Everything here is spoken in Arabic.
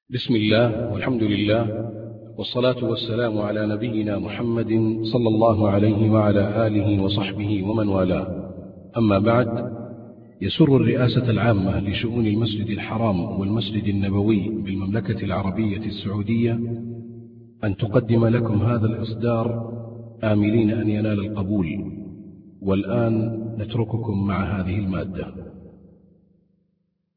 بسم الله والحمد لله والصلاة والسلام على نبينا محمد صلى الله عليه وعلى آله وصحبه ومن والاه. أما بعد، يسر الرئاسة العامة لشؤون المسجد الحرام والمسجد النبوي بالمملكة العربية السعودية أن تقدم لكم هذا الإصدار آملين أن ينال القبول. والآن نترككم مع هذه المادة.